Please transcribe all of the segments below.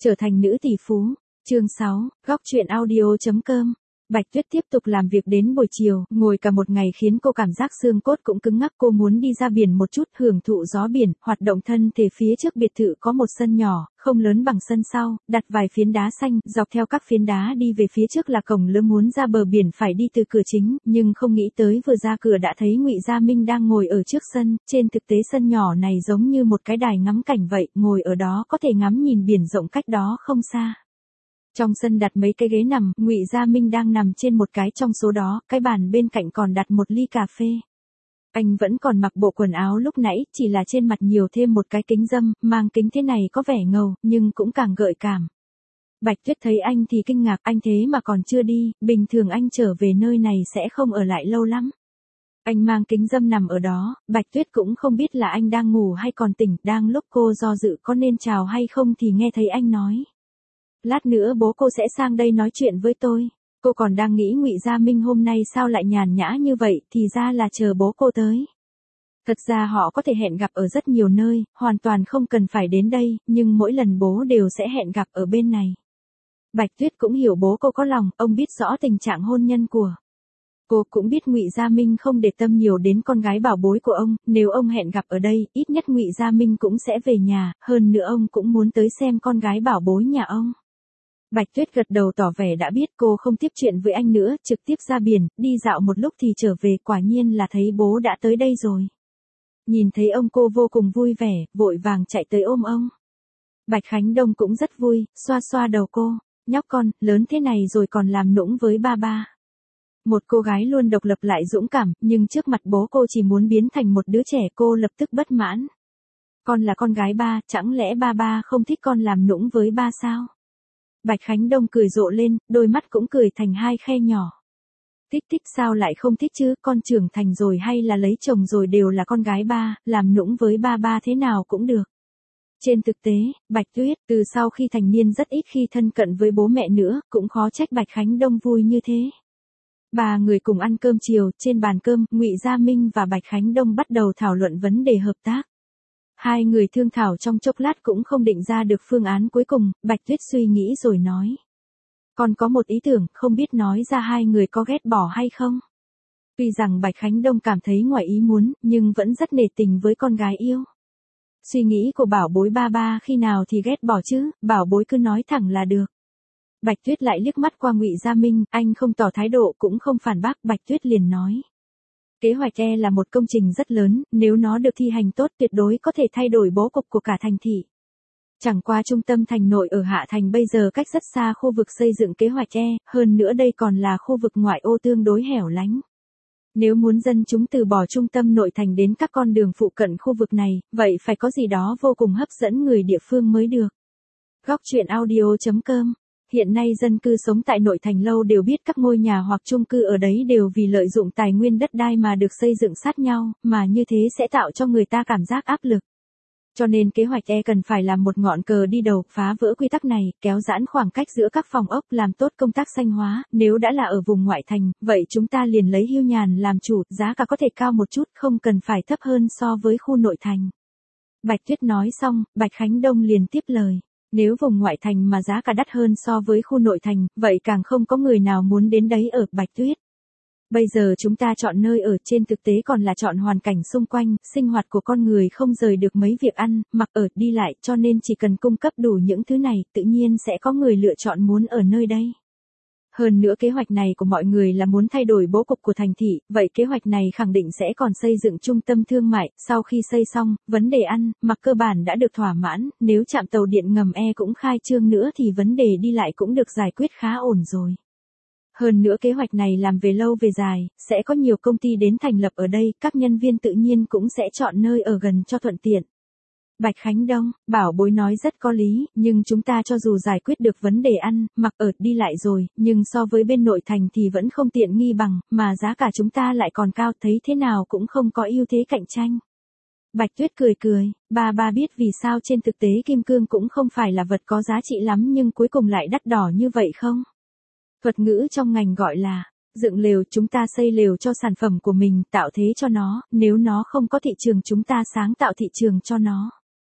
Trở thành nữ tỷ phú. Chương 6, góc truyện audio.com. Bạch Tuyết tiếp tục làm việc đến buổi chiều, ngồi cả một ngày khiến cô cảm giác xương cốt cũng cứng ngắc. Cô muốn đi ra biển một chút, hưởng thụ gió biển, hoạt động thân thể. Phía trước biệt thự có một sân nhỏ, không lớn bằng sân sau, đặt vài phiến đá xanh, dọc theo các phiến đá đi về phía trước là cổng lớn. Muốn ra bờ biển phải đi từ cửa chính, nhưng không nghĩ tới vừa ra cửa đã thấy Ngụy Gia Minh đang ngồi ở trước sân. Trên thực tế sân nhỏ này giống như một cái đài ngắm cảnh vậy, ngồi ở đó có thể ngắm nhìn biển rộng cách đó không xa. Trong sân đặt mấy cái ghế nằm, Ngụy Gia Minh đang nằm trên một cái trong số đó, cái bàn bên cạnh còn đặt một ly cà phê. Anh vẫn còn mặc bộ quần áo lúc nãy, chỉ là trên mặt nhiều thêm một cái kính râm, mang kính thế này có vẻ ngầu, nhưng cũng càng gợi cảm. Bạch Tuyết thấy anh thì kinh ngạc, anh thế mà còn chưa đi, bình thường anh trở về nơi này sẽ không ở lại lâu lắm. Anh mang kính râm nằm ở đó, Bạch Tuyết cũng không biết là anh đang ngủ hay còn tỉnh, đang lúc cô do dự có nên chào hay không thì nghe thấy anh nói. Lát nữa bố cô sẽ sang đây nói chuyện với tôi. Cô còn đang nghĩ Ngụy Gia Minh hôm nay sao lại nhàn nhã như vậy, thì ra là chờ bố cô tới. Thật ra họ có thể hẹn gặp ở rất nhiều nơi, hoàn toàn không cần phải đến đây, nhưng mỗi lần bố đều sẽ hẹn gặp ở bên này. Bạch Tuyết cũng hiểu bố cô có lòng, ông biết rõ tình trạng hôn nhân của cô, cũng biết Ngụy Gia Minh không để tâm nhiều đến con gái bảo bối của ông, nếu ông hẹn gặp ở đây, ít nhất Ngụy Gia Minh cũng sẽ về nhà, hơn nữa ông cũng muốn tới xem con gái bảo bối nhà ông. Bạch Tuyết gật đầu tỏ vẻ đã biết. Cô không tiếp chuyện với anh nữa, trực tiếp ra biển, đi dạo một lúc thì trở về, quả nhiên là thấy bố đã tới đây rồi. Nhìn thấy ông cô vô cùng vui vẻ, vội vàng chạy tới ôm ông. Bạch Khánh Đông cũng rất vui, xoa xoa đầu cô, nhóc con, lớn thế này rồi còn làm nũng với ba ba. Một cô gái luôn độc lập lại dũng cảm, nhưng trước mặt bố cô chỉ muốn biến thành một đứa trẻ. Cô lập tức bất mãn. Con là con gái ba, chẳng lẽ ba ba không thích con làm nũng với ba sao? Bạch Khánh Đông cười rộ lên, đôi mắt cũng cười thành hai khe nhỏ. Thích thích sao lại không thích chứ, con trưởng thành rồi hay là lấy chồng rồi đều là con gái ba, làm nũng với ba ba thế nào cũng được. Trên thực tế, Bạch Tuyết từ sau khi thành niên rất ít khi thân cận với bố mẹ nữa, cũng khó trách Bạch Khánh Đông vui như thế. Ba người cùng ăn cơm chiều, trên bàn cơm, Ngụy Gia Minh và Bạch Khánh Đông bắt đầu thảo luận vấn đề hợp tác. Hai người thương thảo trong chốc lát cũng không định ra được phương án cuối cùng, Bạch Tuyết suy nghĩ rồi nói. Con có một ý tưởng, không biết nói ra hai người có ghét bỏ hay không? Tuy rằng Bạch Khánh Đông cảm thấy ngoài ý muốn, nhưng vẫn rất nể tình với con gái yêu. Suy nghĩ của bảo bối ba ba khi nào thì ghét bỏ chứ, bảo bối cứ nói thẳng là được. Bạch Tuyết lại liếc mắt qua Ngụy Gia Minh, anh không tỏ thái độ cũng không phản bác, Bạch Tuyết liền nói. Kế hoạch E là một công trình rất lớn, nếu nó được thi hành tốt tuyệt đối có thể thay đổi bố cục của cả thành thị. Chẳng qua trung tâm thành nội ở Hạ Thành bây giờ cách rất xa khu vực xây dựng kế hoạch E, hơn nữa đây còn là khu vực ngoại ô tương đối hẻo lánh. Nếu muốn dân chúng từ bỏ trung tâm nội thành đến các con đường phụ cận khu vực này, vậy phải có gì đó vô cùng hấp dẫn người địa phương mới được. Góc truyện audio.com. Hiện nay dân cư sống tại nội thành lâu đều biết các ngôi nhà hoặc chung cư ở đấy đều vì lợi dụng tài nguyên đất đai mà được xây dựng sát nhau, mà như thế sẽ tạo cho người ta cảm giác áp lực. Cho nên kế hoạch E cần phải làm một ngọn cờ đi đầu, phá vỡ quy tắc này, kéo giãn khoảng cách giữa các phòng ốc, làm tốt công tác xanh hóa. Nếu đã là ở vùng ngoại thành, vậy chúng ta liền lấy Hưu Nhàn làm chủ, giá cả có thể cao một chút, không cần phải thấp hơn so với khu nội thành. Bạch Tuyết nói xong, Bạch Khánh Đông liền tiếp lời. Nếu vùng ngoại thành mà giá cả đắt hơn so với khu nội thành, vậy càng không có người nào muốn đến đấy ở. Bạch Tuyết. Bây giờ chúng ta chọn nơi ở, trên thực tế còn là chọn hoàn cảnh xung quanh, sinh hoạt của con người không rời được mấy việc ăn, mặc ở, đi lại, cho nên chỉ cần cung cấp đủ những thứ này, tự nhiên sẽ có người lựa chọn muốn ở nơi đây. Hơn nữa kế hoạch này của mọi người là muốn thay đổi bố cục của thành thị, vậy kế hoạch này khẳng định sẽ còn xây dựng trung tâm thương mại, sau khi xây xong, vấn đề ăn, mặc cơ bản đã được thỏa mãn, nếu trạm tàu điện ngầm E cũng khai trương nữa thì vấn đề đi lại cũng được giải quyết khá ổn rồi. Hơn nữa kế hoạch này làm về lâu về dài, sẽ có nhiều công ty đến thành lập ở đây, các nhân viên tự nhiên cũng sẽ chọn nơi ở gần cho thuận tiện. Bạch Khánh Đông, bảo bối nói rất có lý, nhưng chúng ta cho dù giải quyết được vấn đề ăn, mặc ở, đi lại rồi, nhưng so với bên nội thành thì vẫn không tiện nghi bằng, mà giá cả chúng ta lại còn cao, thấy thế nào cũng không có ưu thế cạnh tranh. Bạch Tuyết cười cười, ba biết vì sao trên thực tế kim cương cũng không phải là vật có giá trị lắm nhưng cuối cùng lại đắt đỏ như vậy không? Thuật ngữ trong ngành gọi là dựng lều, chúng ta xây lều cho sản phẩm của mình, tạo thế cho nó, nếu nó không có thị trường chúng ta sáng tạo thị trường cho nó.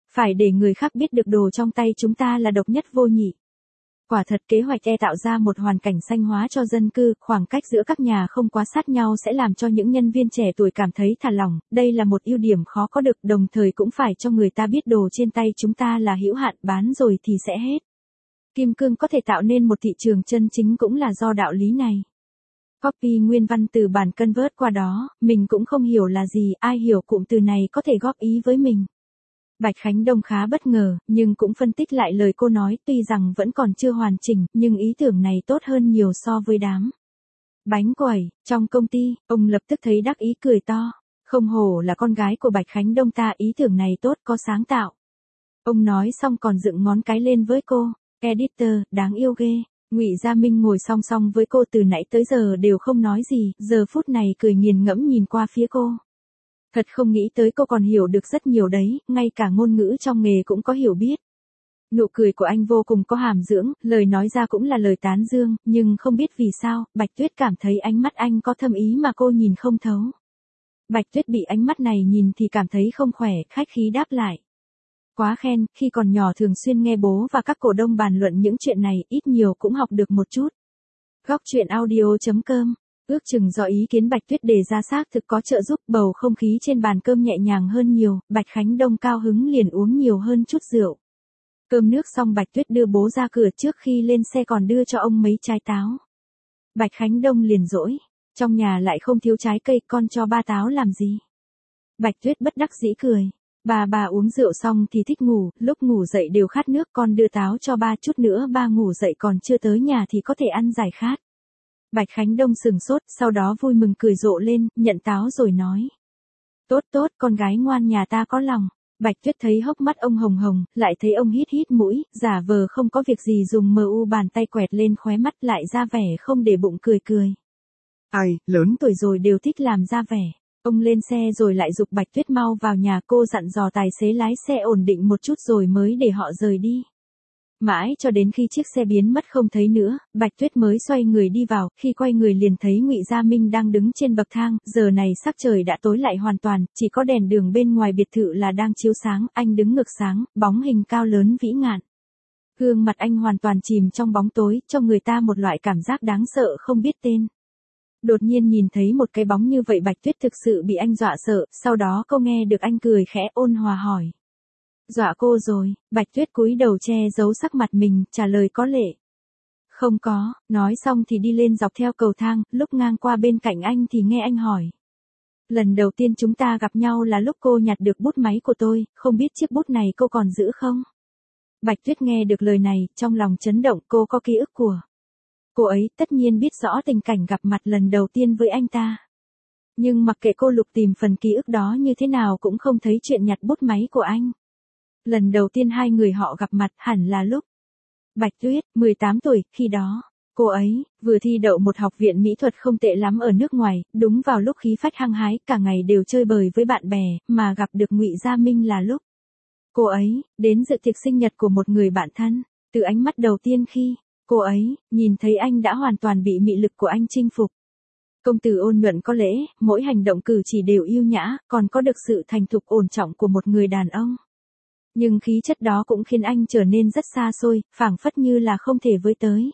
Phải để người khác biết được đồ trong tay chúng ta là độc nhất vô nhị. Quả thật kế hoạch tạo ra một hoàn cảnh xanh hóa cho dân cư, khoảng cách giữa các nhà không quá sát nhau sẽ làm cho những nhân viên trẻ tuổi cảm thấy thả lỏng, đây là một ưu điểm khó có được, đồng thời cũng phải cho người ta biết đồ trên tay chúng ta là hữu hạn, bán rồi thì sẽ hết. Kim cương có thể tạo nên một thị trường chân chính cũng là do đạo lý này. Copy nguyên văn từ bản convert qua đó, mình cũng không hiểu là gì, ai hiểu cụm từ này có thể góp ý với mình. Bạch Khánh Đông khá bất ngờ, nhưng cũng phân tích lại lời cô nói, tuy rằng vẫn còn chưa hoàn chỉnh, nhưng ý tưởng này tốt hơn nhiều so với đám bánh quẩy. Trong công ty, ông lập tức thấy đắc ý cười to. Không hổ là con gái của Bạch Khánh Đông ta, ý tưởng này tốt, có sáng tạo. Ông nói xong còn dựng ngón cái lên với cô. Editor, đáng yêu ghê. Ngụy Gia Minh ngồi song song với cô từ nãy tới giờ đều không nói gì, giờ phút này cười nghiền ngẫm nhìn qua phía cô. Thật không nghĩ tới cô còn hiểu được rất nhiều đấy, ngay cả ngôn ngữ trong nghề cũng có hiểu biết. Nụ cười của anh vô cùng có hàm dưỡng, lời nói ra cũng là lời tán dương, nhưng không biết vì sao, Bạch Tuyết cảm thấy ánh mắt anh có thâm ý mà cô nhìn không thấu. Bạch Tuyết bị ánh mắt này nhìn thì cảm thấy không khỏe, khách khí đáp lại. Quá khen, khi còn nhỏ thường xuyên nghe bố và các cổ đông bàn luận những chuyện này, ít nhiều cũng học được một chút. Góc truyện audio.com. Ước chừng do ý kiến Bạch Tuyết đề ra xác thực có trợ giúp, bầu không khí trên bàn cơm nhẹ nhàng hơn nhiều, Bạch Khánh Đông cao hứng liền uống nhiều hơn chút rượu. Cơm nước xong Bạch Tuyết đưa bố ra cửa, trước khi lên xe còn đưa cho ông mấy trái táo. Bạch Khánh Đông liền dỗi, trong nhà lại không thiếu trái cây, con cho ba táo làm gì? Bạch Tuyết bất đắc dĩ cười. Bà uống rượu xong thì thích ngủ, lúc ngủ dậy đều khát nước, con đưa táo cho ba, chút nữa ba ngủ dậy còn chưa tới nhà thì có thể ăn giải khát. Bạch Khánh Đông sừng sốt, sau đó vui mừng cười rộ lên, nhận táo rồi nói. Tốt tốt, con gái ngoan nhà ta có lòng. Bạch Tuyết thấy hốc mắt ông hồng hồng, lại thấy ông hít hít mũi, giả vờ không có việc gì dùng bàn tay quẹt lên khóe mắt, lại ra vẻ không để bụng cười cười. Ai, lớn tuổi rồi đều thích làm ra vẻ. Ông lên xe rồi lại giục Bạch Tuyết mau vào nhà, cô dặn dò tài xế lái xe ổn định một chút rồi mới để họ rời đi. Mãi cho đến khi chiếc xe biến mất không thấy nữa, Bạch Tuyết mới xoay người đi vào, khi quay người liền thấy Ngụy Gia Minh đang đứng trên bậc thang, giờ này sắc trời đã tối lại hoàn toàn, chỉ có đèn đường bên ngoài biệt thự là đang chiếu sáng, anh đứng ngược sáng, bóng hình cao lớn vĩ ngạn. Gương mặt anh hoàn toàn chìm trong bóng tối, cho người ta một loại cảm giác đáng sợ không biết tên. Đột nhiên nhìn thấy một cái bóng như vậy Bạch Tuyết thực sự bị anh dọa sợ, sau đó cô nghe được anh cười khẽ ôn hòa hỏi. Dọa cô rồi, Bạch Tuyết cúi đầu che giấu sắc mặt mình, trả lời có lệ. Không có, nói xong thì đi lên dọc theo cầu thang, lúc ngang qua bên cạnh anh thì nghe anh hỏi. Lần đầu tiên chúng ta gặp nhau là lúc cô nhặt được bút máy của tôi, không biết chiếc bút này cô còn giữ không? Bạch Tuyết nghe được lời này, trong lòng chấn động, cô có ký ức của cô ấy, tất nhiên biết rõ tình cảnh gặp mặt lần đầu tiên với anh ta. Nhưng mặc kệ cô lục tìm phần ký ức đó như thế nào cũng không thấy chuyện nhặt bút máy của anh. Lần đầu tiên hai người họ gặp mặt hẳn là lúc Bạch Tuyết, 18 tuổi, khi đó, cô ấy vừa thi đậu một học viện mỹ thuật không tệ lắm ở nước ngoài, đúng vào lúc khí phách hăng hái, cả ngày đều chơi bời với bạn bè, mà gặp được Ngụy Gia Minh là lúc cô ấy đến dự tiệc sinh nhật của một người bạn thân. Từ ánh mắt đầu tiên khi cô ấy nhìn thấy anh đã hoàn toàn bị mị lực của anh chinh phục. Công tử ôn nhuận có lễ, mỗi hành động cử chỉ đều yêu nhã, còn có được sự thành thục ổn trọng của một người đàn ông. Nhưng khí chất đó cũng khiến anh trở nên rất xa xôi, phảng phất như là không thể với tới.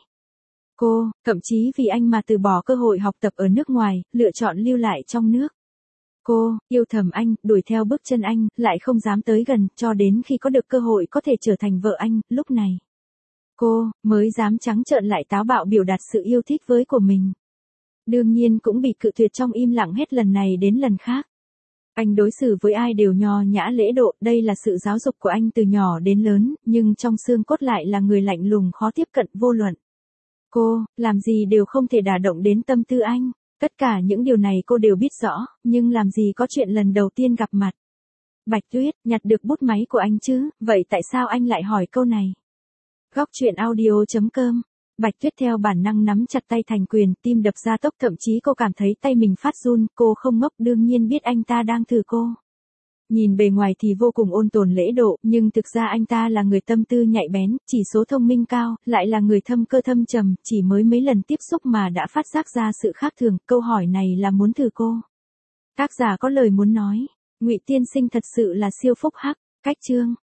Cô, thậm chí vì anh mà từ bỏ cơ hội học tập ở nước ngoài, lựa chọn lưu lại trong nước. Cô, yêu thầm anh, đuổi theo bước chân anh, lại không dám tới gần, cho đến khi có được cơ hội có thể trở thành vợ anh, lúc này. Cô, mới dám trắng trợn lại táo bạo biểu đạt sự yêu thích với của mình. Đương nhiên cũng bị cự tuyệt trong im lặng hết lần này đến lần khác. Anh đối xử với ai đều nho nhã lễ độ, đây là sự giáo dục của anh từ nhỏ đến lớn, nhưng trong xương cốt lại là người lạnh lùng khó tiếp cận vô luận. Cô, làm gì đều không thể đả động đến tâm tư anh. Tất cả những điều này cô đều biết rõ, nhưng làm gì có chuyện lần đầu tiên gặp mặt. Bạch Tuyết, nhặt được bút máy của anh chứ, vậy tại sao anh lại hỏi câu này? Góc truyện audio.com. Bạch Tuyết theo bản năng nắm chặt tay thành quyền, tim đập ra tốc, thậm chí cô cảm thấy tay mình phát run, cô không ngốc, đương nhiên biết anh ta đang thử cô. Nhìn bề ngoài thì vô cùng ôn tồn lễ độ, nhưng thực ra anh ta là người tâm tư nhạy bén, chỉ số thông minh cao, lại là người thâm cơ thâm trầm, chỉ mới mấy lần tiếp xúc mà đã phát giác ra sự khác thường, câu hỏi này là muốn thử cô. Tác giả có lời muốn nói, Ngụy tiên sinh thật sự là siêu phúc hắc, cách chương.